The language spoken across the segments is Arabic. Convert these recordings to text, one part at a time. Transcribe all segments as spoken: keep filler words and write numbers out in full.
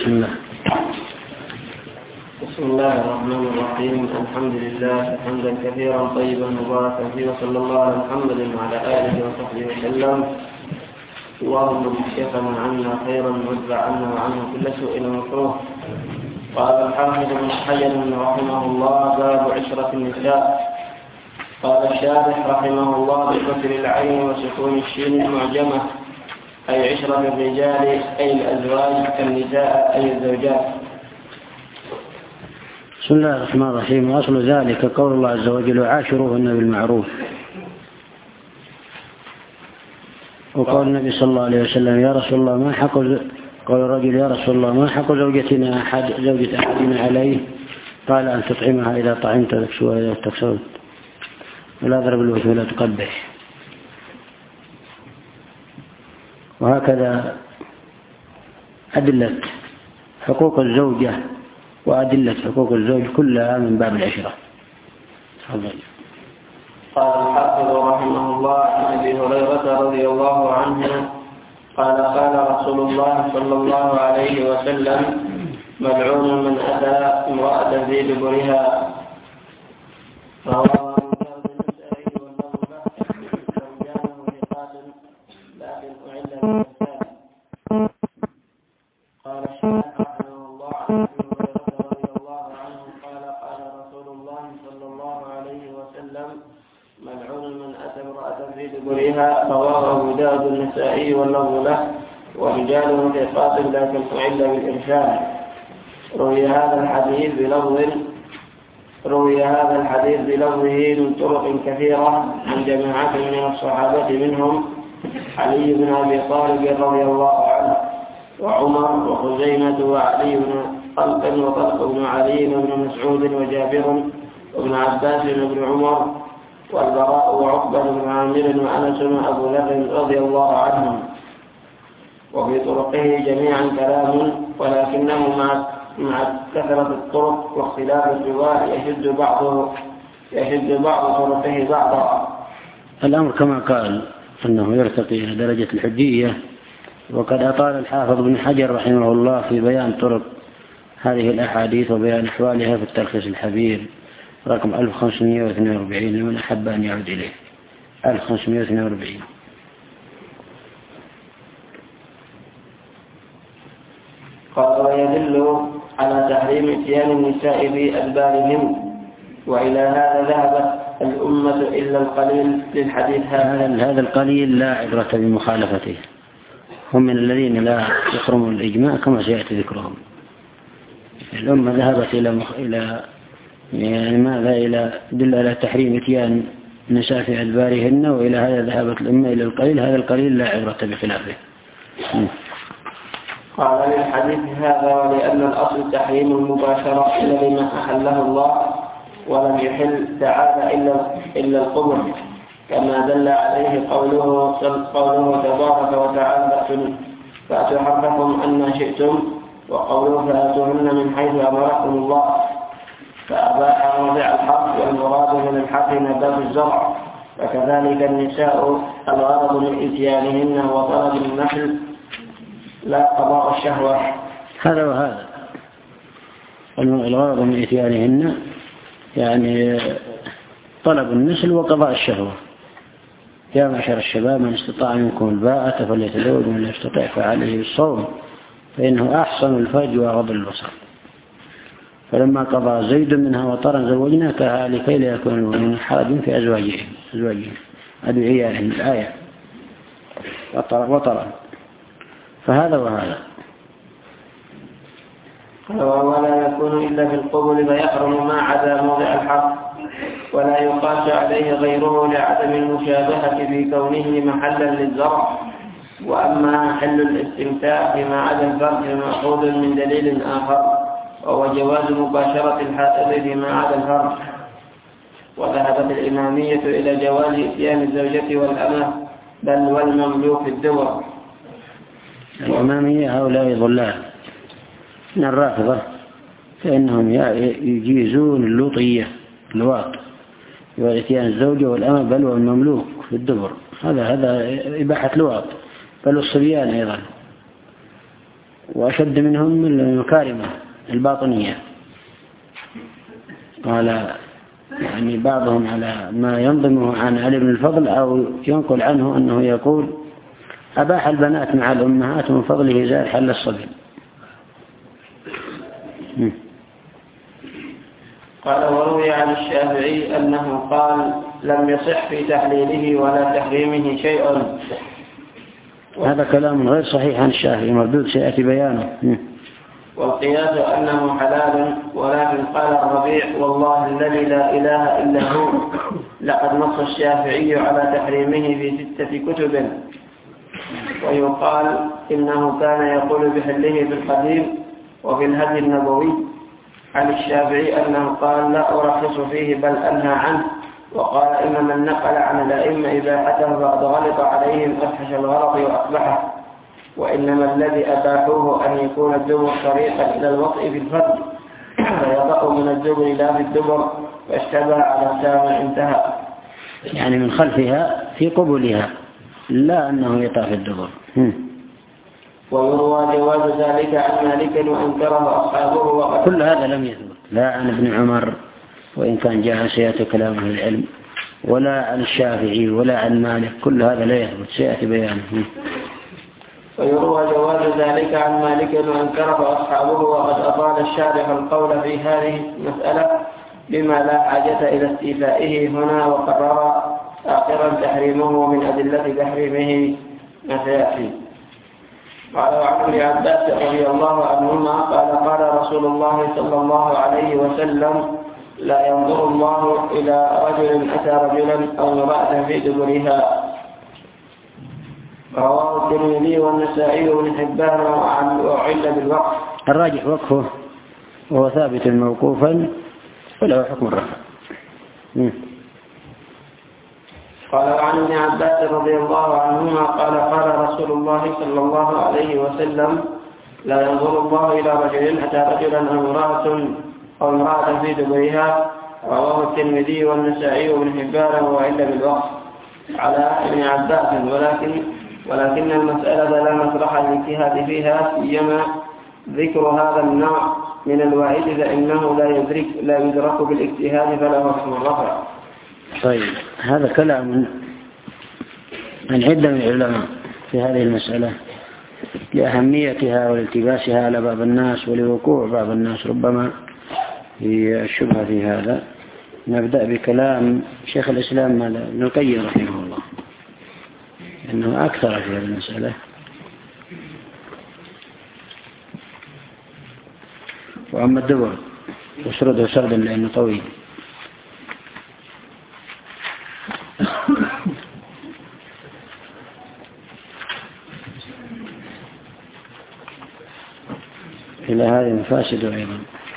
الله. بسم الله الرحمن الرحيم. الحمد لله حمدا كثيرا طيبا مباركا فيه، وصلى الله على محمد وعلى آله وصحبه وسلم. اللهم اكفنا عنا خيرا وادفع عنا وعنه كل سوء ومكروه. قال الحافظ ابن حجر رحمه الله: باب عشرة النساء. قال الشارح رحمه الله بكسر العين وسكون الشين المعجمة: أي عشرة الرجال أي الأزواج، النساء أي الزوجات. بسم الله الرحمن الرحيم. وأصل ذلك قول الله عز وجل: عاشروهن بالمعروف. وقول النبي صلى الله عليه وسلم: يا رسول الله ما حق قول الرجل: يا رسول الله ما حق زوجتنا أحد زوجة أحدنا عليه؟ قال: أن تطعمها إذا طعمت وتكسوها إذا استكسوت، ولا تضرب الوجه ولا تقبح. وهكذا أدلة حقوق الزوجة وأدلة حقوق الزوج كلها من باب العشرة. قال الحافظ رحمه الله عن أبي هريرة رضي الله عنه قال: قال رسول الله صلى الله عليه وسلم: ملعون من أتى امرأة في دبرها. رواه النسائي واللفظ له، ورجاله ثقات لكن أعل بالإرسال. قال الشيخ رحمه الله عن أبي هريرة رضي الله عنه قال: قال رسول الله صلى الله عليه وسلم: ملعون من أتى امرأة في دبرها. رواه أبو داود النسائي واللفظ له، ورجاله ثقات لكن أعل بالإرسال. روي هذا الحديث بلفظ روي هذا الحديث بلفظه من طرق كثيرة عن جماعة من الصحابة، منهم علي بن أبي طالب رضي الله عنه، وعمر وخزيمة وعلي بن طلق وطلق بن علي بن مسعود وجابر وابن عباس وابن عمر والبراء وعقبة بن عامر وأنس وأبو ذر رضي الله عنهم. وفي طرقه جميعا كلام، ولكنه مع مع كثرة الطرق واختلاف الرواة يشد بعضه يشد بعض طرقه بعضا. الأمر كما قال أنه يرتقي إلى درجة الحجية. وقد أطال الحافظ بن حجر رحمه الله في بيان طرق هذه الأحاديث وبيان أحوالها في التلخيص الحبير رقم ألف وخمسمائة واثنين وأربعين لمن أحب أن يعود إليه. ألف وخمسمائة واثنين وأربعين. قال: ويدل على تحريم اتيان النساء بأدبارهم، وإلى هذا ذهبت الأمة إلا القليل للحديث هذا. هذا القليل لا عبرة بمخالفته، هم من الذين لا يحرمون الإجماع كما سيأتي ذكرهم. الأمة ذهبت إلى مخ... إلى يعني ماذا إلى دل على تحريم اتيان النساء في أدبارهن، وإلى هذا ذهبت الأمة إلى القليل. هذا القليل لا عبرة بخلافه. قال: للحديث هذا ولأن الأصل تحريم المباشرة إلا لما أحله الله، ولم يحل تعالى إلا إلا القبر، كما دل عليه قوله قوله تبارك وتعالى: فأتوا حركم أن شئتم، وقوله فأتوهن من حيث أمركم الله، فأباح موضع الحق، والمراد من الحق نبات الزرع. فكذلك النساء الغرض من إتيانهن وطلب النحل لا قضاء الشهوة. هذا وهذا الغرض من إتيانهن يعني طلب النسل وقضاء الشهوة. يا معشر الشباب من استطاع منكم الباءة فليتزوج، ومن لا يستطيع فعليه بالصوم فإنه أحسن الفرج وأغض البصر. فلما قضى زيد منها وطرا زوجناكها لكي لا يكون من حرج في أزواجهم أزواجهم أدعيائهم الآية وطرا. فهذا وهذا. ولا يكون إلا في القبل فيحرم ما عدا موضع الحق، ولا يقاس عليه غيره لعدم المشابهة في كونه محلا للزرع. وأما حل الاستمتاع فيما عدا الفرج فمأخوذ من دليل آخر، وهو جواز مباشرة الحائض فيما عدا الفرج. وذهبت الإمامية إلى جواز إتيان الزوجة والأمة بل والمملوك الدور. الإمامية هؤلاء ضلال من الرافضة، فإنهم يجيزون اللوطية الواط وإتيان الزوجة والأمة بل والمملوك في الدبر. هذا هذا إباحة لواط، بل الصبيان أيضا. وأشد منهم المكارمة الباطنية. قال يعني بعضهم على ما ينظمه عن علي بن الفضل أو ينقل عنه أنه يقول أباح البنات مع الأمهات من فضله زاد حل الصبي. قال وروي عن الشافعي أنه قال لم يصح في تحليله ولا تحريمه شيء. هذا كلام غير صحيح عن الشافعي مردود سيأتي بيانه. والقياس أنه حلال، ولكن قال الربيع والله الذي لا إله إلا هو لقد نص الشافعي على تحريمه في ستة كتب. ويقال إنه كان يقول بحله في القديم وفي الهدي النبوي عن الشافعي أنه قال لا أرخص فيه بل أنهى عنه، وقال إن من نقل عن الأئمة إباحته فقد غلط عليهم أفحش الغلط وأقبحه، وإنما الذي أباحوه أن يكون الدبر طريقا إلى الوطء في الفرج فيضع من الدبر لا في الدبر فاشتبه على سامع انتهى. يعني من خلفها في قبولها لا أنه يطأ في الدبر. ويروى جواز ذلك عن مالك وأنكره أصحابه وقد كل هذا لم يثبت لا عن ابن عمر وإن كان جاء سيأتي كلام أهل العلم، ولا عن الشافعي ولا عن مالك، كل هذا لا يثبت سيأتي بيانه. ويروى جواز ذلك عن مالك وأنكره أصحابه وقد أطال الشارح القول في هذه المسألة بما لا حاجة إلى استيفائه هنا، وقرر آخرا تحريمه من أدلة تحريمه ما سيأتي. قال وعن ابن عباس رضي الله عنهما قال قال رسول الله صلى الله عليه وسلم لا ينظر الله إلى رجل أتى رجلا أو امرأة في دبرها. رواه الترمذي والنسائي وابن حبان وعل بالوقف. الراجح وقفه وهو ثابت موقوفا وله حكم الرفع. قال وعن ابن عباس رضي الله عنهما قال قال رسول الله صلى الله عليه وسلم لا ينظر الله إلى رجل أتى رجلا أو امرأة أو امرأة في دبرها. رواه الترمذي والنسائي وابن حبان وعل بالوقف على ابن عباس، ولكن ولكن المسألة لا مصلح للاجتهاد فيها، سيما ذكر هذا النوع من الوعيد فإنه لا يدرك لا يدرك بالاجتهاد فله حكم الرفع. طيب هذا كلام عن عدة من العلماء في هذه المسألة لأهميتها والالتباسها على بعض الناس ولوقوع بعض الناس ربما في الشبهة في هذا. نبدأ بكلام شيخ الإسلام ابن القيم رحمه الله أنه أكثر في هذه المسألة. وأما الدبر وسرده سردا لأنه طويل. إلى هذه مفاسد أيضا.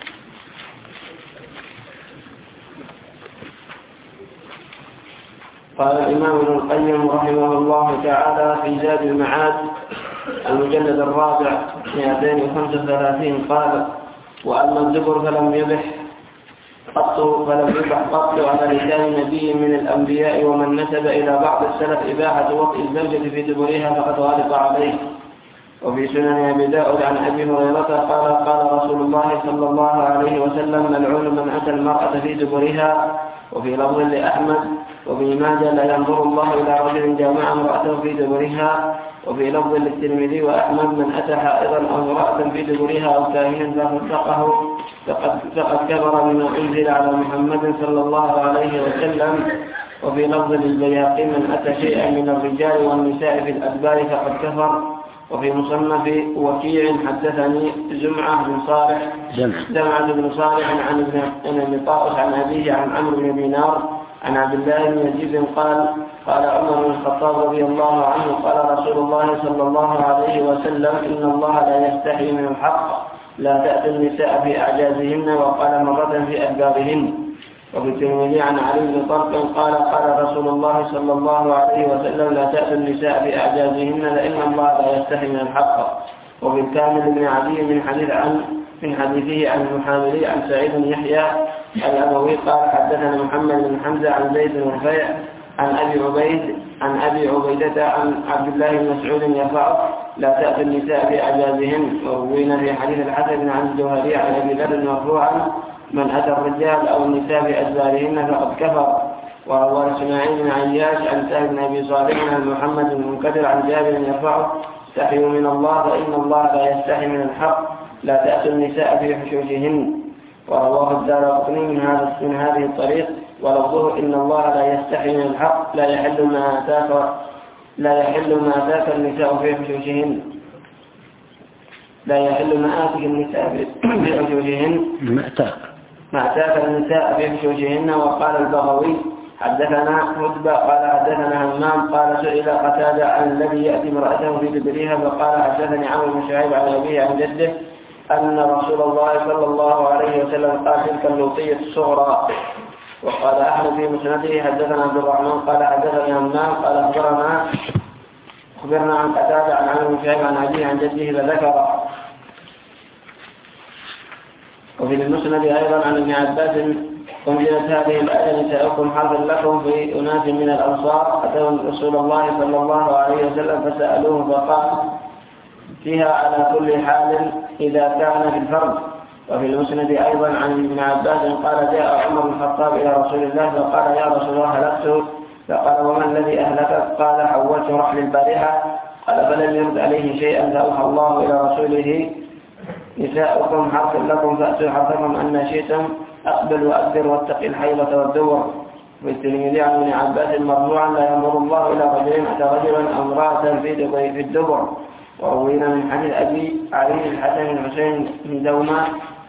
قال الإمام ابن القيم رحمه الله تعالى في زاد المعاد المجلد الرابع مئتين وخمسة وثلاثين قال وأما الدبر فلم يبح قط فلم يبح قط على لسان نبي من الأنبياء، ومن نسب إلى بعض السلف إباحة وطئ الزوجة في دبرها فقد غلط عليه. وفي سنن أبي داود عن أبي هريرة قال قال رسول الله صلى الله عليه وسلم ملعون من أتى المرأة في دبرها. وفي لفظ لأحمد وابن ماجه لا ينظر الله إلى رجل جامع امرأته في دبرها. وفي لفظ للترمذي وأحمد من أتى حائضا أو امرأة في دبرها أو كاهنا ففسقه فقد فقد كفر بما أنزل على محمد صلى الله عليه وسلم. وفي لفظ للبيهقي من أتى شيئا من الرجال والنساء في الأدبار فقد كفر. وفي مصنف وكيع حدثني جمعة بن صالح جمعة بن صالح عن ابن طاووس عن أبيه عن عمرو بن دينار عن عبد الله بن يزيد قال قال عمر بن الخطاب رضي الله عنه قال رسول الله صلى الله عليه وسلم إن الله لا يستحي من الحق لا تأتي النساء في أعجازهن، وقال مرة في أدبارهن. وفي الترمذي عن علي بن طلق قال قال رسول الله صلى الله عليه وسلم لا تأتي النساء في أعجازهن لأن الله لا يستحي من الحق. وفي الكامل بن عدي من حديث عن من حديثه عن المحاملي عن سعيد بن يحيى الأبوي قال حدثنا محمد بن حمزة عن زيد بن رفيع عن أبي عبيد عن أبي عبيدة عن عبد الله بن مسعود يرفعه لا تأتوا النساء بأعجازهن. وروينا في حديث الحسن عن الجوهري عن أبي ذر مرفوعا من أتى الرجال أو النساء بأدبارهن فقد كفر. وروى إسماعيل بن عياش عن سهل بن أبي صالح عن محمد بن المنكدر عن جابر يرفعه استحيوا من الله فإن الله لا يستحي من الحق لا تأتوا النساء في حشوشهن. ورواه الدارقطني من هذا من هذه الطريق ولفظه إن الله لا يستحي من الحق لا يحل ما أتاك لا يحل ما أتاك النساء في حشوشهن لا يحل ما آتك النساء في حشوشهن ما أتاك ما أتاك النساء في حشوشهن. وقال البغوي حدثنا هدبة قال حدثنا همام قال سئل قتادة عن الذي يأتي امرأته في دبرها فقال حدثني عمرو بن شعيب عن أبيه عن جده أن رسول الله صلى الله عليه وسلم قال تلك اللوطية الصغرى. وقال أحمد في مسنده حدثنا عبد الرحمن قال حدثني همام قال أخبرنا أخبرنا عن قتادة عن عمرو بن شعيب عن أبيه عن جده فذكر. وفي المسند أيضا عن ابن عباس أنزلت هذه الآية نساؤكم حرث لكم في أناس من الأنصار أتوا رسول الله صلى الله عليه وسلم فسألوه فقال فيها على كل حال إذا كان في الفرد. وفي المسند أيضا عن ابن عباس قال جاء عمر بن الخطاب إلى رسول الله فقال يا رسول الله هلكت فقال وما الذي أهلكك قال حولت رحل البارحة قال فلم يرد عليه شيئا فأوحى الله إلى رسوله نساؤكم حرث لكم فأتوا حرثكم أن شئتم أقبل وأكبر واتق الحيضة والدور. في الترمذي عن ابن عباس مرفوعا لا يأمر الله إلى رجل أتى رجلا أو امرأة في الدبر. وروينا من حديث أبي علي الحسن الحسين بن دوما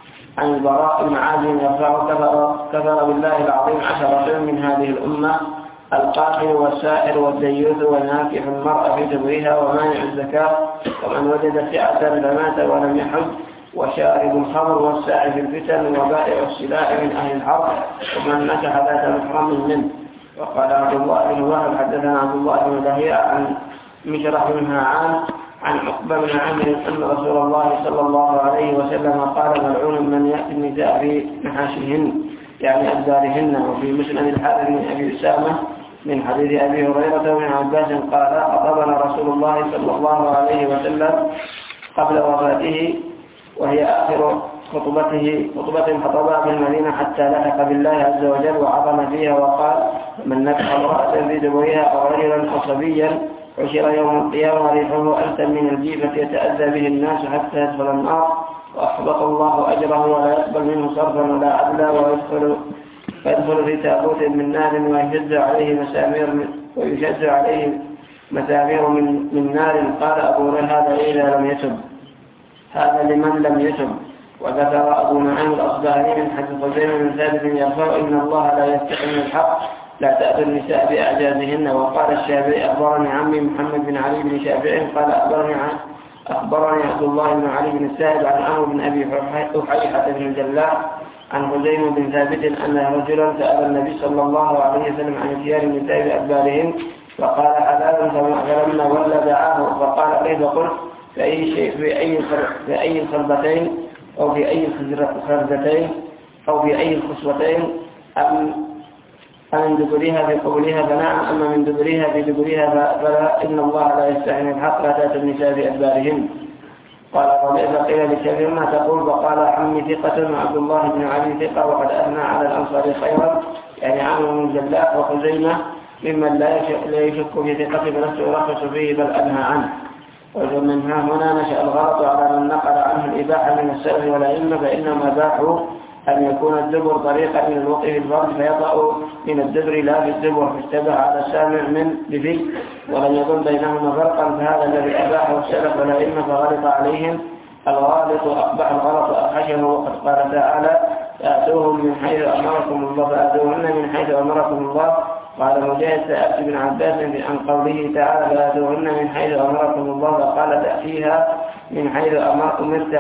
عن البراء بن عازب يرفع كفر, كفر بالله العظيم عشرة من هذه الأمة القاتل والسائر والديوث والناكح المرأة في دبرها ومانع الزكاة ومن وجد سعة فمات ولم يحج وشارب الخمر والساعي في الفتن وبائع السلاح من أهل الحرب ومن نكح ذات محرم منه. وقال عبد الله بن وهب حدثنا عبد الله بن لهيعة عن مشرح بن هاعان عن عقبة بن عامر أن رسول الله صلى الله عليه وسلم قال ملعون من يأتي النساء في محاشيهن يعني أدبارهن. وفي مسند الحارث بن أبي أسامة من حديث أبي هريرة وابن عباس قال خطبنا رسول الله صلى الله عليه وسلم قبل وفاته وهي آخر خطبته خطبة خطبها في المدينة حتى لحق بالله عز وجل وعظم فيها وقال من نكح امرأة في دبرها أو رجلا أو صبيا عشر يوم القيامة ريحه ألتا من الجيفة يتأذى به الناس حتى يدخل النار وأحبط الله أجره ولا يقبل منه صرفا ولا عدلا ويدخل فيدخل في تابوت من نار ويشد عليه مسامير ويشد عليه مسامير من, من نار. قال أبو هذا إذا لم يتب هذا لمن لم يتب. وذكر أبو نعيم الأصبهاني من حديث خزيمة بن ثابت يرفع إن الله لا يستحي من الحق لا تأتوا النساء بأعجازهن. وقال الشافعي أخبرني عمي محمد بن علي بن شافعي قال أخبرني عن أخبرني عبد الله بن علي بن السائب عن عمرو بن أبي أحيحة بن الجلاء عن خزيمة بن ثابت أن رجلا سأل النبي صلى الله عليه وسلم عن اتيان النساء بأدبارهن فقال حلال فلما ولى دعاه فقال كيف قلت في أي شيء في أي في أي الخربتين أو في أي الخربتين أو في أي الخصوتين أم من دبرها في قبولها فنعم أما من دبرها في دبرها فلا إن الله لا يستحي من الحق لا تأتوا النساء بأدبارهن. قال الربيع فقيل لكثير ما تقول فقال عمي ثقة وعبد الله بن علي ثقة وقد أثنى على الأنصار خيرا يعني عمرو بن جلاء وخزيمة ممن لا يشك في ثقة بنفسه يرخص فيه بل أنهى عنه. ومن هنا نشأ الغلط على من نقل عنه الإباحة من السلف والأئمة فإنهم أباحوا أن يكون الدبر طريقا من الوقف في الفرد فيطأ من الدبر لا في الدبر فاشتبه على السامع من بفي ولم يكن بينهما فرقا فهذا الذي أباحه السلف والأئمة فغلط عليهم الغالط أقبح الغلط أخشه. وقد قال تعالى فأتوهم من حيث أمركم الله فأتوهن من حيث أمركم الله. قال مجاهد سألت بن عباس عن قوله تعالى فأتوهن من حيث أمركم الله فقال تأتيها من حيث أمرت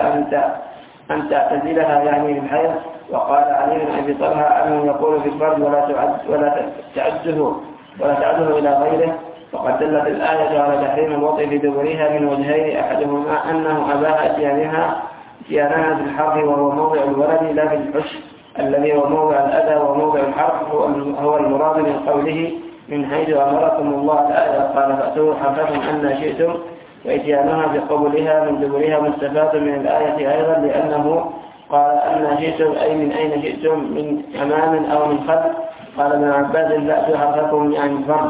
أن تعتزلها يعني بالحيض. وقال علي بن أبي طلحة أنه يقول في الفرد ولا تعد ولا تعده ولا تعده إلى غيره. وقد دلت الآية على تحريم الوطء في دبرها من وجهين أحدهما أنه أباها اتيانها اتيانها في الحرف وهو موضع الولد لا في الحش الذي هو موضع الأذى وموضع الحرف هو المراد من قوله من حيث أمركم الله الآية قال فأتوا حرفكم أن شئتم وإتيانها بقبلها من دبرها مستفاد من الآية أيضا، لأنه قال أن شئتم أي من أين شئتم، من أمام أو من خلف. قال ابن عباس لا تحركم يعني الفرج.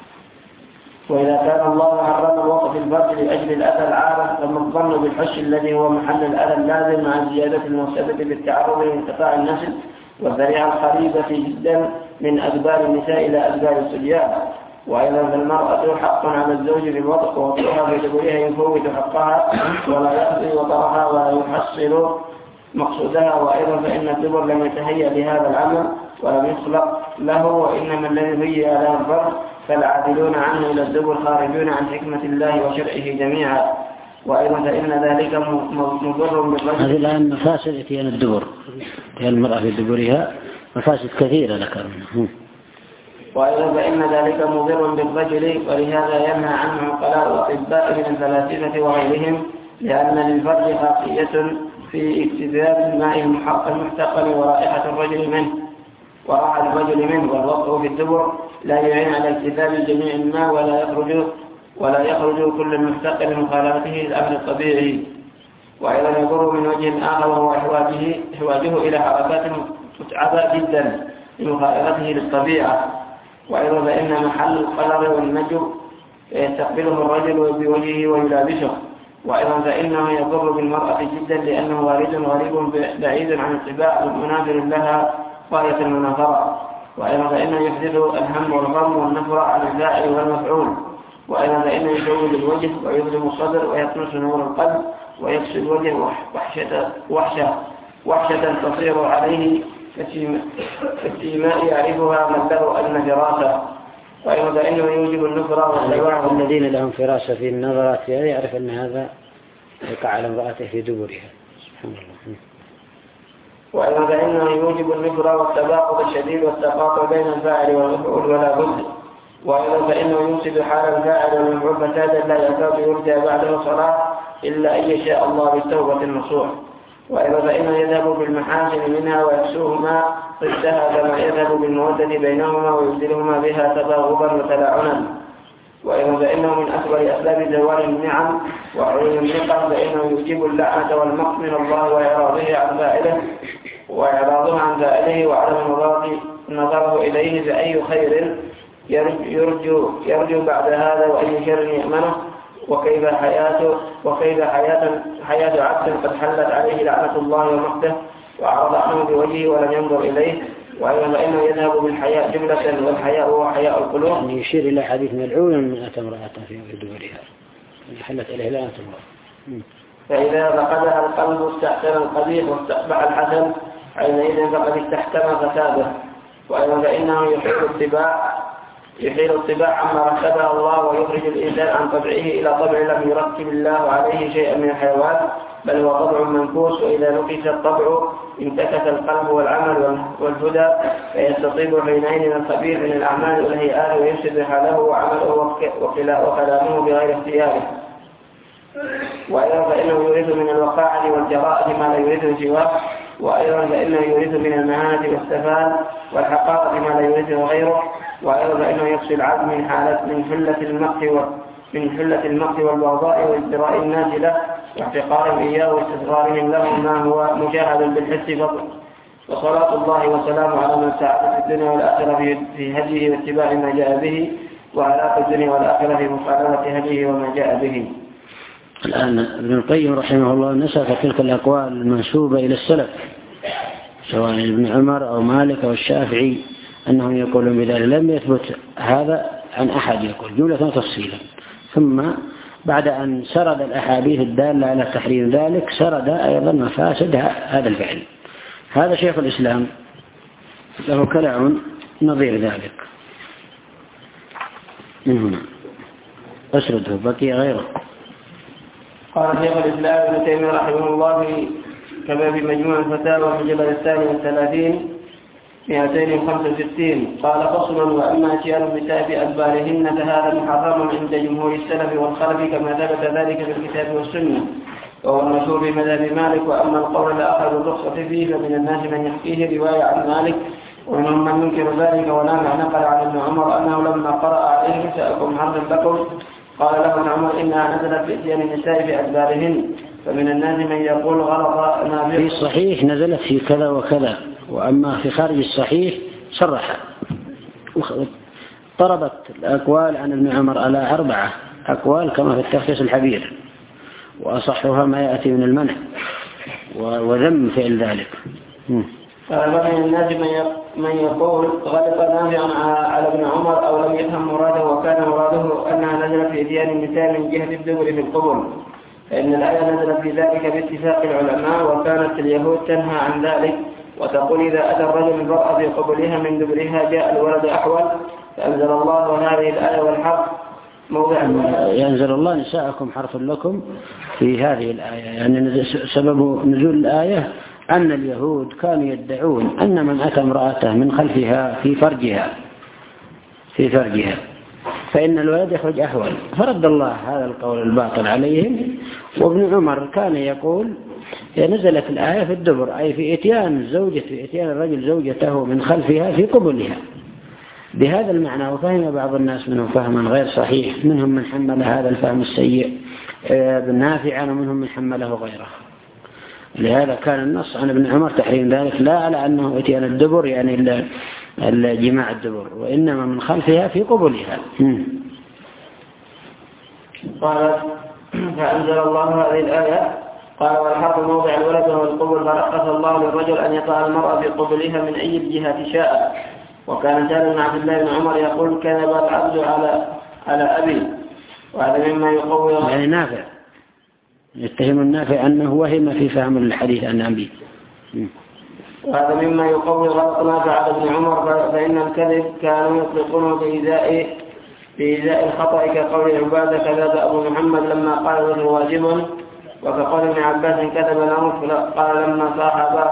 وإذا كان الله حرم الوقت الفرج لأجل الأذى العارض، فما الظن بالحش الذي هو محل الأذى اللازم مع زيادة المفسدة بالتعرض لانقطاع النسل والذريعة القريبة جدا من أدبار النساء إلى أدبار الصبيان. وأيضا المرأة حق على الزوج بالوطء، ووطئها في دبرها يفوت حقها ولا يقضي وطرها ولا يحصل مقصودها. وأيضا فإن الدبر لم يتهيأ لهذا العمل ولم يخلق له، وإنما الذي هيأ له الفرج فالعادلون عنه إلى الدبر خارجون عن حكمة الله وشرعه جميعا. وأيضا فإن ذلك مضر بالرجل. هذه الآن مفاسد إتيان الدبر، إتيان المرأة في دبرها مفاسد كثيرة ذكرنا. وأيضا فإن ذلك مضر بالرجل، ولهذا ينهى عنه عقلاء الأطباء من الفلاسفة وغيرهم، لأن للفرج خاصية في اكتساب الماء المحتقن ورائحة الرجل منه ورائحة الرجل منه والوضع في الدبر لا يعين على اكتساب جميع الماء ولا يخرج ولا يخرج كل المحتقن مخالفته الأمر الطبيعي. وأيضا يضر من وجه آخر وهو حواجه, حواجه إلى حركات متعبة جدا لمخالفته للطبيعة. وأيضا فإن محل القلر والنجو يستقبله الرجل بوجهه ويلابسه. وأيضا فإنه يضر بالمرأة جدا، لأنه وارد غريب بعيد عن الطباع المنافر لها غاية المنافرة. وأيضا فإنه يحدث الهم والغم والنفرة عن الفاعل والمفعول. وأيضا فإنه يزود الوجه ويظلم الصدر ويطمس نور القلب ويكسي الوجه وحشة, وحشة, وحشة تصير عليه كالسيماء يعرفها من له أن فراسة. وأيضا فإنه يوجب النفرة والسواع. الذين لهم فراسة في النظرات يعرف أن هذا يقع على امرأته في دبرها. سبحان الله. وأيضا فإنه يوجب النفرة والتباغض الشديد والتقاطع بين الفاعل والمفعول ولا بد. وأيضا فإنه يوصل حال الفاعل والمفعول فسادا لا يكاد يرجى بعده صلاة إلا أن يشاء الله بالتوبة النصوح. وأيضا فإنه يذهب بالمحاسن منها ويكسوهما ضدها كما يذهب بالمودة بينهما ويبدلهما بها تباغضا وتلاعنا. وأيضا فإنه من أكبر أسباب زوال النعم وعلوم النقم، فإنه يجيب اللعنة والمقت من الله وإعراضه عن فاعله وإعراضه عن فاعله وعدم نظره إليه بأي خير يرجو يرجو بعد هذا وأي شر يأمنه. وكيف حياته وكيف حياة حياة عبد قد حلت عليه لعنة الله ومقته وأعرض عنه بوجهه ولم ينظر إليه. وأيضا فإنه يذهب بالحياء جملة، والحياء هو حياء القلوب. يعني يشير إلى حديث ملعون من أتى امرأة في دبرها حلت عليه لعنة الله. فإذا فقدها القلب استحسن القبيح واستقبح الحسن، حينئذ فقد استحكم فساده. وأيضا فإنه يحيل الطباع يحيل الطباع عما رتبها الله ويخرج الإنسان عن طبعه إلى طبع لم يرتب الله عليه شيئا من الحيوان، بل هو طبع منكوس. وإذا نقص الطبع انتكس القلب والعمل والهدى، فيستطيب حينئذ الخبير من الأعمال والهيئات ويفسد حاله وعمله وكلامه بغير اختياره. وأيضا فإنه يورث من الوقاعة والجراءة ما لا يورثه سواه. وأيضا فإنه يورث من المهانة والسفال والحقارة ما لا يورثه غيره. وأيضا فإنه يفصل العبد من حالة من حلة المقت من حلة المقت والبغضاء وازدراء الناس له واحتقارهم إياه واستصغارهم له ما هو مشاهد بالحس فضل. وصلاة الله وسلامه على من ساعد في الدنيا والآخرة في هديه واتباع ما جاء به، وعلى الدنيا والآخرة في مخالفة هديه وما جاء به. الآن ابن القيم رحمه الله نسخ تلك الأقوال المنسوبة إلى السلف سواء ابن عمر أو مالك أو الشافعي أنهم يقولون بذلك. لم يثبت هذا عن أحد يقول جملة تفصيلا. ثم بعد أن سرد الأحاديث الدالة على تحريم ذلك سرد أيضا مفاسد هذا الفعل. هذا شيخ الإسلام له كلام نظير ذلك. من هنا أسرده بقي غيره. قال شيخ الإسلام ابن تيمية رحمه الله كما في مجموع الفتاوى في الجبل الثاني والثلاثين مئتين وخمسة وستين قال فصل: وأما اتيان النساء بأدبارهن فهذا محرم عند جمهور السلف والخلف كما ثبت ذلك في الكتاب والسنة، وهو المشهور في مذهب مالك. وأما القول الآخر بالرخصة فيه فمن الناس من يحكيه رواية عن مالك، ومنهم من ينكر ذلك. ونافع نقل عن ابن عمر أنه لما قرأ عليه نساءكم حرث لكم قال له ابن عمر إنها نزلت في إتيان النساء في أدبارهن، فمن الناس من يقول غلط نافع. في الصحيح نزلت في كذا وكذا، وأما في خارج الصحيح صرح. ضربت الأقوال عن ابن عمر على أربعة أقوال كما في التخصيص الحبير، وأصحها ما يأتي من المنع وذم فعل ذلك. قال ومن الناس من يقول غلط نافع على ابن عمر أو لم يفهم مراده، وكان مراده أنها نزلت في إتيان النساء من جهة الدبر في القبل، فإن الآية نزلت في ذلك باتفاق العلماء، وكانت اليهود تنهى عن ذلك وتقول إذا أتى الرجل المرأة في قبلها من دبرها جاء الولد أحول، فأنزل الله هذه الآية والحق موضع ينزل الله نساءكم حرث لكم في هذه الآية. يعني سبب نزول الآية أن اليهود كانوا يدعون أن من أتى امرأته من خلفها في فرجها في فرجها فإن الولد يخرج أحول، فرد الله هذا القول الباطل عليهم. وابن عمر كان يقول نزلت الآية في الدبر، أي في إتيان زوجة في إتيان الرجل زوجته من خلفها في قبلها بهذا المعنى. وفهم بعض الناس منهم فهما غير صحيح، منهم من حمل هذا الفهم السيء بالنافع ومنهم من حمله غيره. لهذا كان النص عن ابن عمر تحريم ذلك لا على أنه إتيان الدبر يعني الجماع الدبر، وإنما من خلفها في قبلها. قال فأنزل الله هذه الآية قال والحق موضع الولد والقبل، فرخص الله للرجل أن يطع المرأة في قبلها من أي الجهة شاء. وكان سالم بن عبد الله بن عمر يقول كذب العبد على على أبي، وهذا مما يقوي يعني نافع يتهم النافع أنه وهم في فهم الحديث عن أبي، وهذا مما يقوي غلط نافع على ابن عمر، فإن الكذب كانوا يطلقونه بإزاء بإزاء الخطأ كقول عبادة كذب أبو محمد لما قال له واجب، وكقول ابن عباس كذب نوف قال لما صاحب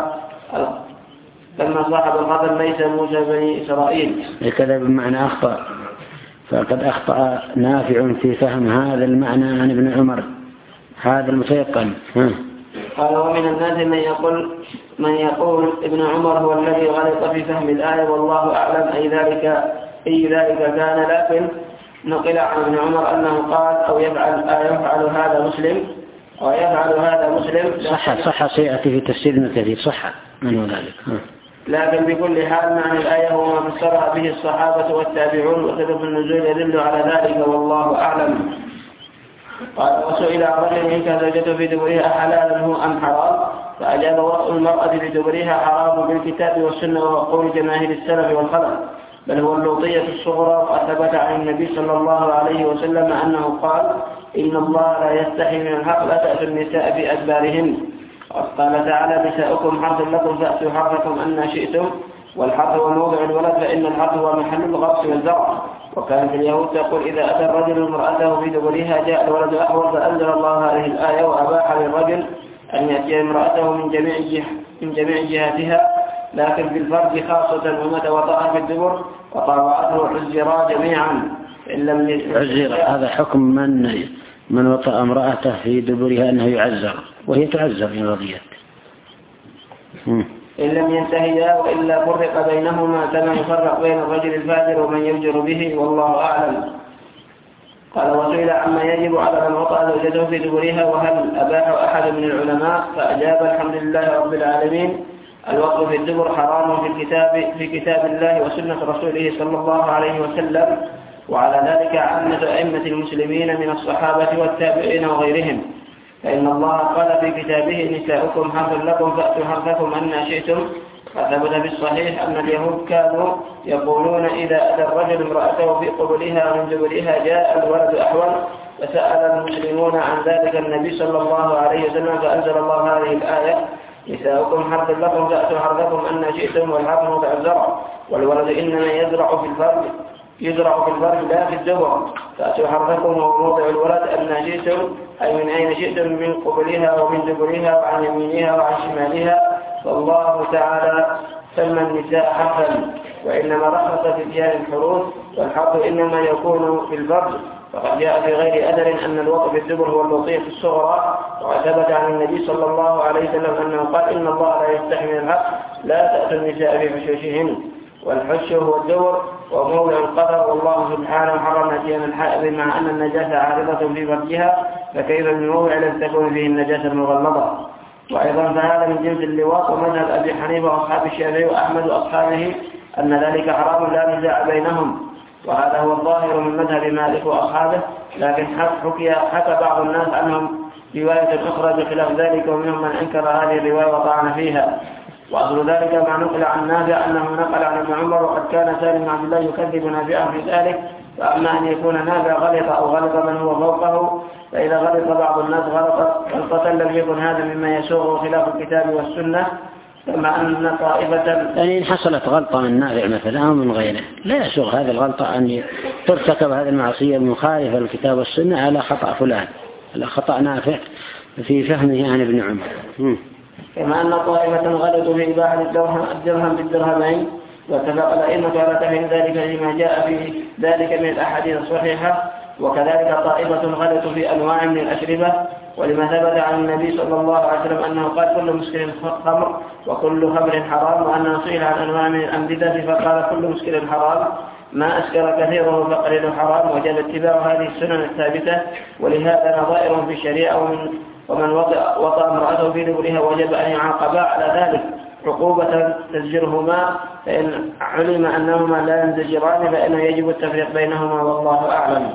لما صاحب الخطأ ليس موسى بني إسرائيل. كذب بمعنى أخطأ، فقد أخطأ نافع في فهم هذا المعنى عن ابن عمر هذا المتيقن. قال ومن الناس من يقول من يقول ابن عمر هو الذي غلط في فهم الآية والله أعلم أي ذلك أي ذلك كان، لكن نقل عن ابن عمر أنه قال أو يفعل يفعل هذا مسلم أو يفعل هذا مسلم. صح صح سيأتي في تفسير ابن كثير صح من ذلك. لكن بكل حال معنى الآية هو ما فسرها به الصحابة والتابعون، وسبب النزول يدل على ذلك والله أعلم. قال وسئل عن رجل إن كان زوجته في دبرها حلال هو أم حرام، فأجاب وطء المرأة في دبرها حرام بالكتاب والسنة وقول جماهير السلف والخلف، بل هو اللوطية الصغرى. وثبت عن النبي صلى الله عليه وسلم أنه قال إن الله لا يستحي من الحق لا تأتوا النساء في أدبارهن. قال تعالى نساؤكم حرث لكم فأتوا حرثكم أن شئتم، والحرث هو موضع الولد فإن الحرث هو محل الغرس والزرع. وكانت اليهود تقول إذا أتى الرجل امرأته في دبرها جاء الولد أحول، فأنزل الله هذه الآية وأباح للرجل أن يأتي امرأته من جميع جه من جميع جهاتها، لكن في الفرج خاصة ومتى وطأها في الدبر وطاوعته حزرا جميعا. إن لم عزر هذا حكم من من وطأ امرأته في دبرها أنه يعزر، وهي تعزر إن رضيت. إن لم ينتهيا وإلا فرق بينهما كما يفرق بين الرجل الفاجر ومن يفجر به والله أعلم. قال وسئل عما يجب على من وطأ زوجته في دبرها وهل أباح أحد من العلماء، فأجاب الحمد لله رب العالمين الوطء في الدبر حرام في الكتاب في كتاب الله وسنة رسوله صلى الله عليه وسلم، وعلى ذلك عامة أئمة المسلمين من الصحابة والتابعين وغيرهم. فإن الله قال في كتابه نساؤكم حرث لكم فأتوا حرثكم أن شئتم. فثبت في الصحيح أن اليهود كانوا يقولون إذا أتى الرجل امرأته في قبلها من دبرها جاء الولد أحول، فسأل المسلمون عن ذلك النبي صلى الله عليه وسلم فأنزل الله هذه الآية نساؤكم حرث لكم فأتوا حرثكم أن شئتم، والحرث موضع الزرع، والولد إنما يزرع في الفرج يزرع في الفرج لا في الدبر، فأتوا حرثكم وموضع الولد أن شئتم أي من أين شئتم من قبلها ومن دبرها وعن يمينها وعن شمالها. فالله تعالى سمى النساء حرثا، وإنما رخص في اتيان الحروث، والحرث إنما يكون في الفرج. فقد جاء في غير أثر أن الوطء في الدبر هو اللوطية الصغرى، وثبت عن النبي صلى الله عليه وسلم أنه قال إن الله لا يستحي من الحق لا تأتوا النساء في حشوشهن. والحش هو الدور وموضع القدر، والله سبحانه حرم نتيان الحائض مع أن النجاسة عارضة في فرجها، فكيف بموضع لم تكن فيه النجاسة المغلظة. وأيضا فهذا من جنس اللواط، ومذهب أبي حنيفة وأصحاب الشافعي وأحمد وأصحابه أن ذلك حرام لا نزاع بينهم، وهذا هو الظاهر من مذهب مالك وأصحابه. لكن حكي حكى بعض الناس عنهم رواية أخرى بخلاف ذلك، ومنهم من أنكر هذه الرواية وطعن فيها. وأصل ذلك ما نقل عن نافع أنه نقل عن ابن عمر، وقد كان سالم بن عبد الله يكذب نافعا في ذلك. فأما أن يكون نافع غلط أو غلط من هو فوقه، فإذا غلط بعض الناس غلطة لم يكن هذا مما يسوغ خلاف الكتاب والسنة، كما أن طائفة يعني إن حصلت غلطة من نافع مثلا أو من غيره لا يسوغ هذه الغلطة أن ترتكب هذه المعصية المخالفة للكتاب والسنة على خطأ فلان، على خطأ نافع في فهمه عن ابن عمر. كما أن طائفة غلطوا في إباحة الدرهم بالدرهمين، واتفق الأئمة على تحريم ذلك لما جاء في ذلك من الأحاديث الصحيحة. وكذلك طائفة غلطوا في أنواع من الأشربة، ولما ثبت عن النبي صلى الله عليه وسلم أنه قال كل مسكر خمر وكل خمر حرام، وأنه سئل عن أنواع من الأنبذة فقال كل مسكر حرام، ما أسكر كثيره فقليل حرام، وجب اتباع هذه السنن الثابتة. ولهذا نظائر في الشريعة، ومن ومن وطأ امرأته في دبرها وجب أن يعاقبا على ذلك عقوبة تزجرهما، فإن علم أنهما لا ينزجران فإنه يجب التفريق بينهما، والله أعلم.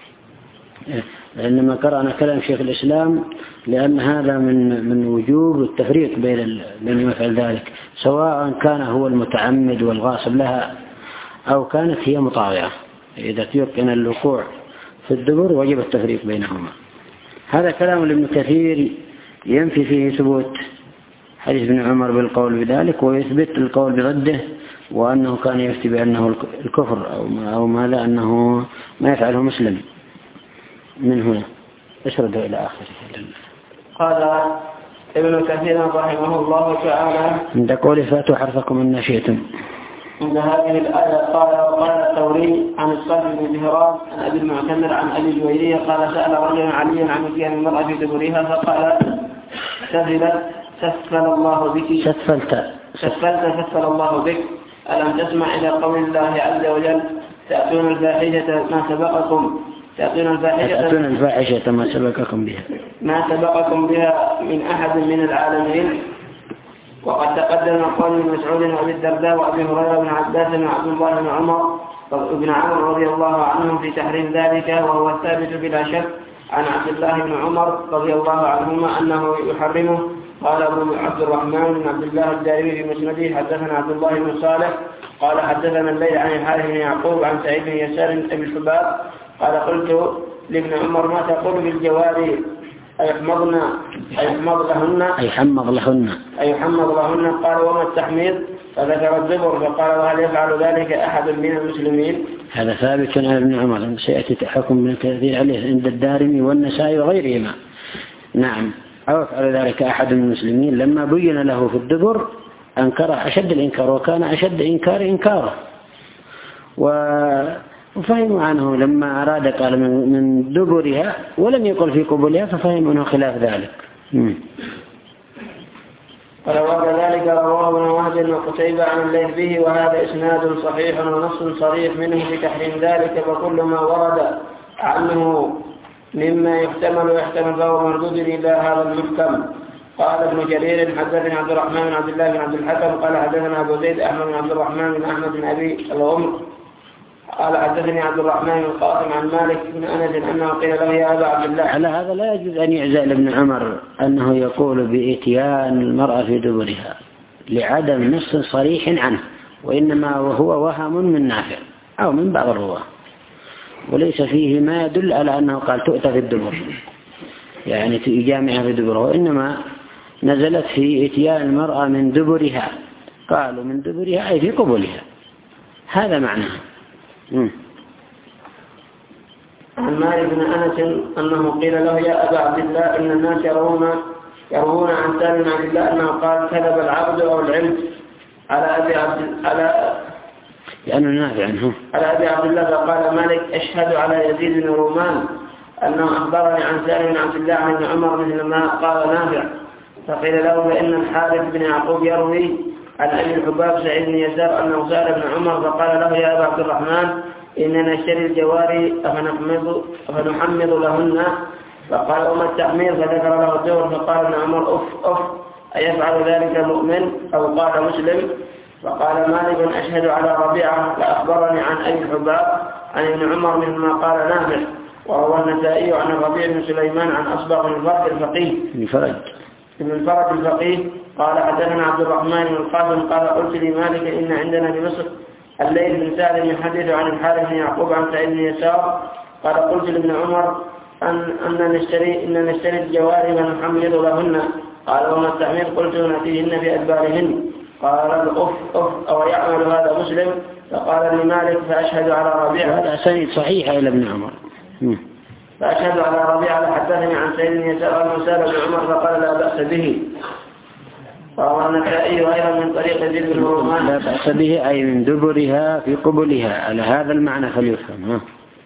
لأنما قرأنا كلام شيخ الإسلام، لأن هذا من من وجوب التفريق بين بين يفعل ذلك، سواء كان هو المتعمد والغاصب لها أو كانت هي مطاوعة. إذا تيقن الوقوع في الدبر وجب التفريق بينهما. هذا كلام ابن كثير ينفي فيه ثبوت حديث ابن عمر بالقول بذلك، ويثبت القول بضده، وأنه كان يفتي بأنه الكفر أو ماذا، أنه ما يفعله مسلم. من هنا أشرد إلى آخره. قال ابن كثير رحمه الله تعالى عند قول فاتوا حرفكم إن شئتم. عند هذه الآية قال وقال الثوري عن الصالح بن زهران عن أبي المعتمر عن أبي الجويرية قال سأل رجل عليا عن اتيان المرأة في دبرها فقال سفلت سفل الله بك سفلت سفلت سفل الله بك، ألم تسمع إلى قول الله عز وجل تأتون الفاحشة ما سبقكم تأتون الفاحشة تأتون الفاحشة ما سبقكم بها ما سبقكم بها من أحد من العالمين. وقد تقدم قول من مسعود وابي الدرداء وابي هريره بن عباس وعبد الله بن عمر وابن عمرو رضي الله عنهم في تحريم ذلك، وهو الثابت بلا شك عن عبد الله بن عمر رضي الله عنهما انه يحرمه. قال ابو عبد الرحمن بن عبد الله الدارمي في مسنده حدثنا عبد الله بن صالح قال حدثنا الليل عن الحارث بن يعقوب عن سعيد بن يسار ابي الحباب قال قلت لابن عمر ما تقول بالجواري أيحمضن أيحمض لهن أيحمض لهن أيحمض لهن قال وما التحميض؟ فذكر الزبر فقال وهل يفعل ذلك أحد من المسلمين؟ هذا ثابت عن ابن عمر، سيأتي حكم من كثير عليه عند الدارمي والنسائي وغيرهما. نعم، أو يفعل ذلك أحد من المسلمين لما بين له في الدبر أنكر أشد الإنكار، وكان أشد إنكار إنكاره. وفهموا عنه لما أراد قال من دبرها ولم يقل في قبولها، ففهم أنه خلاف ذلك. ولو ذلك رواه ابن وهب وقتيبة عن الليث به، وهذا إسناد صحيح ونص صريح منه في تحريم ذلك، فكل ما ورد عنه مما يحتمل ويحتمل فهو مردود إلى هذا المحكم. قال ابن جرير حدثنا عبد الرحمن بن عبد الله بن عبد الحكم قال حدثنا أبو زيد أحمد بن عبد الرحمن بن أحمد بن أبي الغمر قال حدثني عبد الرحمن بن القاسم عن مالك بن أنس أنه قيل له يا أبا عبد الله. على هذا لا يجوز أن يعزل ابن عمر أنه يقول بإتيان المرأة في دبرها لعدم نص صريح عنه، وإنما هو وهم من نافع أو من بعض الرواة، وليس فيه ما يدل على أنه قال تؤتى في الدبر يعني يجامعها في دبرها، وإنما نزلت في إتيان المرأة من دبرها، قالوا من دبرها أي في قبولها، هذا معناه. عن مالك بن أنس أنه قيل له يا أبا عبد الله إن الناس يرون يروون عن سالم بن عبد الله أنه قال كذب العبد أو العبد على أبي عبد على لأنه نافع عنه على أبي عبد الله. فقال مالك أشهد على يزيد بن رومان أنه أخبرني عن سالم بن عبد الله عن عمر مثل ما قال نافع. فقيل له فإن الحارث بن يعقوب يروي عن أبي الحباب سعيد بن يسار أنه سأل ابن عمر فقال له يا أبا عبد الرحمن إننا نشتري الجواري أفنحمض, أفنحمض لهن؟ فقال وما التحميض؟ فذكر له الدور فقال ابن عمر أف أف أيفعل ذلك مؤمن؟ أو قال مسلم. فقال مالك أشهد على ربيعة فأخبرني عن أبي الحباب عن ابن عمر مما قال نافع. وروى النسائي عن الربيع بن سليمان عن أصبغ بن الفرد الفقيه ابن الفرد الفقيه قال حدثنا عبد الرحمن بن القاسم قال قلت لمالك إن عندنا بمصر الليل بن سالم يحدث عن الحارث بن يعقوب عن سعيد بن يسار قال قلت لابن عمر أن أن نشتري إن نشتري الجواري ونحمل لهن. قال وما التحميل؟ قلت نأتيهن بأدبارهن. قال أف أف أو يعمل هذا مسلم؟ فقال لمالك فأشهد على ربيعة. هذا سند صحيح إلى ابن عمر. فأشهد على ربيعة حدثني عن سعيد بن يسار أنه سأل ابن عمر فقال لا بأس به. وروى النسائي أيضا من طريق زيد بن رومان لا بأس به أي من دبرها في قبلها، على هذا المعنى فليفهم.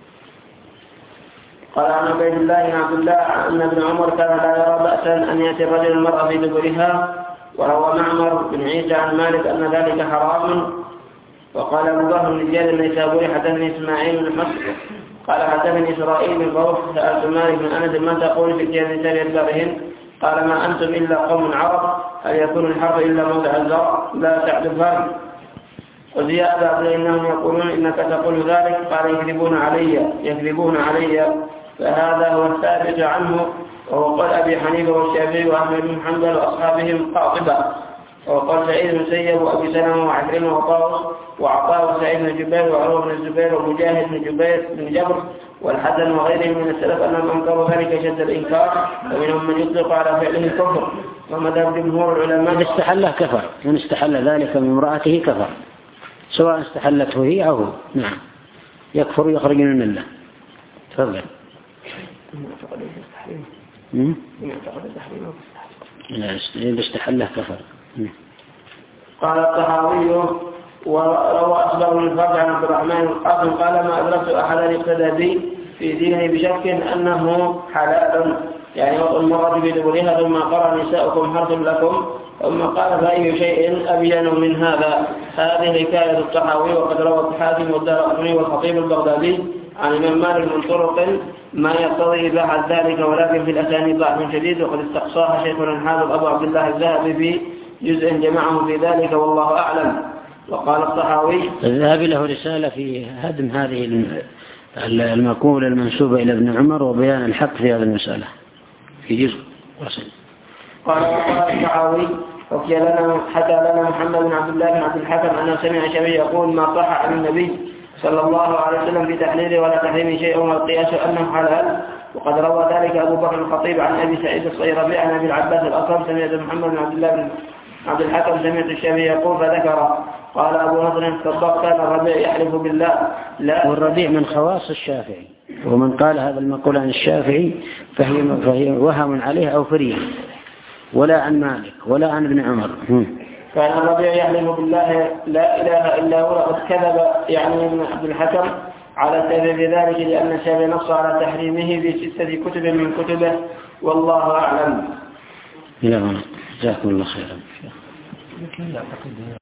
قال عن عبيد الله بن عبد الله أن ابن عمر كان لا يرى بأسا أن يأتي الرجل المرأة في دبرها. وروى معمر بن عيسى عن مالك أن ذلك حرام. وقال أبو بكر بن زياد النيسابوري حدثني إسماعيل بن حسن قال حدثني إسرائيل بن فوق سألت مالك بن أنس ما تقول في اتيان النساء بأدبارهن؟ قال ما أنتم إلا قوم عرب، هل يكون الحرب إلا موضع الزرع؟ لا تعرفان. وزياد أبدا إنهم يقولون إنك تقول ذلك. قال يكذبون علي يكذبون علي فهذا هو الثابت عنه. وقال أبي حنيفة والشافعي وأحمد بن حنبل وأصحابهم قاطبة. وقال سعيد بن سيب وأبي سلمة وعكرمة وطاووس وعطاء وسعيد بن جبير وعروة بن الزبير ومجاهد بن جبير بن جبر والحسن وغيرهم من السلف أنهم أنكروا ذلك شد الإنكار، ومنهم من يطلق على فعله الكفر. ومذهب جمهور العلماء من استحله كفر، من استحل ذلك من امرأته كفر، سواء استحلته هي أو هو. نعم يكفر يخرج من الملة. تفضل. لا استحله كفر. قال الطحاوي وروى أصبغ من الفرد عن عبد الرحمن القاسم قال ما أدركت أحدا اقتدى بي في دينه بشك أنه حلال، يعني وضع المرأة بدبرها ثم قال نساؤكم حرث لكم، ثم قال فأي شيء أبين من هذا. هذه حكاية الطحاوي. وقد روى الحاكم والدارقطني والخطيب البغدادي عن الإمام مالك من طرق ما يقتضي إباحة ذلك، ولكن في الأسانيد ضعف شديد، وقد استقصاها شيخنا الحافظ أبو عبد الله الذهبي في جزء جمعه في ذلك والله أعلم. وقال الطحاوي الذهبي له رسالة في هدم هذه المقولة المنسوبة إلى ابن عمر وبيان الحق في هذه المسألة في جزء وصل. قال الطحاوي وكي لنا حكى لنا محمد بن عبد الله بن عبد الحكم أنه سمع شبيه يقول ما صح عن النبي صلى الله عليه وسلم في تحليله ولا تحريم شيء والقياس أنه حلال. وقد روى ذلك أبو بكر الخطيب عن أبي سعيد الصيرفي عن أبي العباس الأصم سمعت محمد بن عبد الله بن عبد الحكم سمعت الشافعي يقول فذكر. قال أبو نضر الصداق كان الربيع يحلف بالله لا. والربيع من خواص الشافعي، ومن قال هذا المقول عن الشافعي فهي, فهي وهم عليه أو فريه، ولا عن مالك ولا عن ابن عمر. كان الربيع يحلف بالله لا إله إلا هو. قد كذب يعني ابن عبد الحكم على سبب ذلك لأن الشافعي نص على تحريمه في ستة كتب من كتبه والله أعلم. إلى هنا جزاكم الله خيرا.